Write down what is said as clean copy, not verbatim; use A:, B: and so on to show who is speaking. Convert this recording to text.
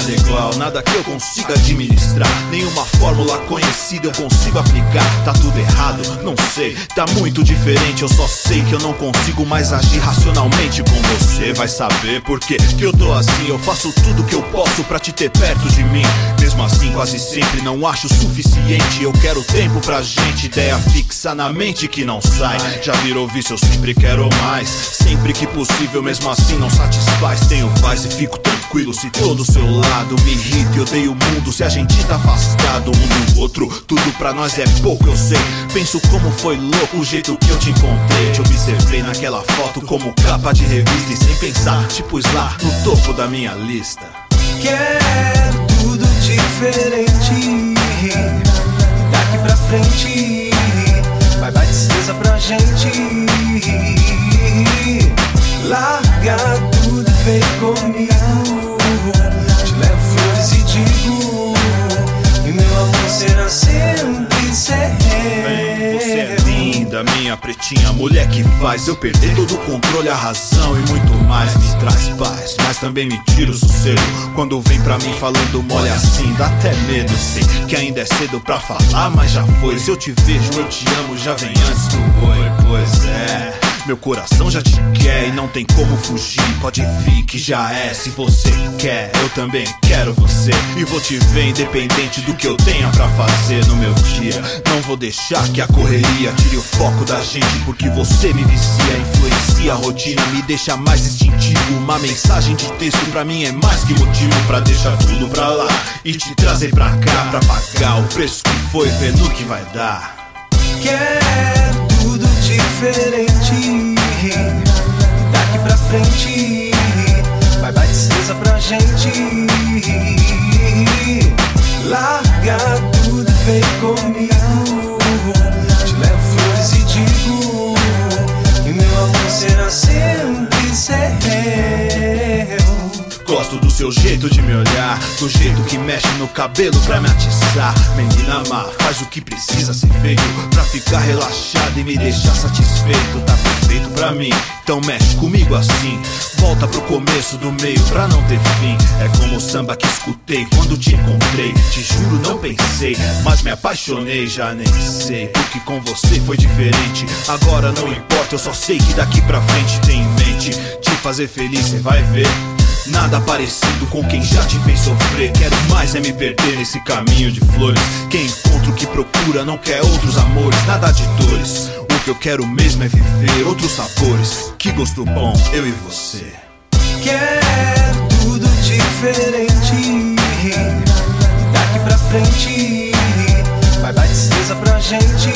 A: nada igual, nada que eu consiga administrar. Nenhuma fórmula conhecida eu consigo aplicar. Tá tudo errado, não sei, tá muito diferente. Eu só sei que eu não consigo mais agir racionalmente com você. Vai saber por quê que eu tô assim. Eu faço tudo que eu posso pra te ter perto de mim. Mesmo assim quase sempre não acho suficiente. Eu quero tempo pra gente, ideia fixa na mente que não sai. Já virou vício, eu sempre quero mais. Sempre que possível, mesmo assim não satisfaz. Tenho paz e fico tranquilo se tô do seu lado. Me irrita e odeio o mundo se a gente tá afastado um do outro. Tudo pra nós é pouco, eu sei. Penso como foi louco o jeito que eu te encontrei. Te observei naquela foto como capa de revista. E sem pensar, te pus lá no topo da minha lista.
B: Quero tudo diferente. Daqui pra frente vai tristeza pra gente. Larga tudo e vem comigo. Te levo flores e digo: e meu amor será sempre seu.
A: Você é linda, minha pretinha, mulher que faz eu perder todo o controle, a razão e muito mais. Me traz paz, mas também me tira o sossego. Quando vem pra mim falando mole assim, dá até medo. Sei que ainda é cedo pra falar, mas já foi. Se eu te vejo, eu te amo, já vem antes do oi. Pois é, meu coração já te quer e não tem como fugir. Pode vir que já é, se você quer, eu também quero você. E vou te ver independente do que eu tenha pra fazer no meu dia. Não vou deixar que a correria tire o foco da gente, porque você me vicia, influencia a rotina, me deixa mais instintivo. Uma mensagem de texto pra mim é mais que motivo pra deixar tudo pra lá e te trazer pra cá, pra pagar o preço que foi, ver no que vai dar.
B: Quero tudo diferente. Daqui pra frente vai tristeza pra gente. Larga tudo e vem comigo. Te levo flores e digo: e meu amor será sempre seu.
A: Gosto do seu jeito de me olhar, do jeito que mexe no cabelo pra me atiçar. Menina má, faz o que precisa ser feito pra ficar relaxado e me deixar satisfeito. Tá perfeito pra mim, então mexe comigo assim. Volta pro começo do meio pra não ter fim. É como o samba que escutei quando te encontrei. Te juro, não pensei, mas me apaixonei. Já nem sei, porque com você foi diferente. Agora não importa, eu só sei que daqui pra frente tem em mente te fazer feliz, cê vai ver. Nada parecido com quem já te fez sofrer. Quero mais é me perder nesse caminho de flores. Quem encontra o que procura não quer outros amores, nada de dores. O que eu quero mesmo é viver outros sabores. Que gosto bom, eu e você.
B: Quero tudo diferente. Daqui pra frente vai tristeza pra gente.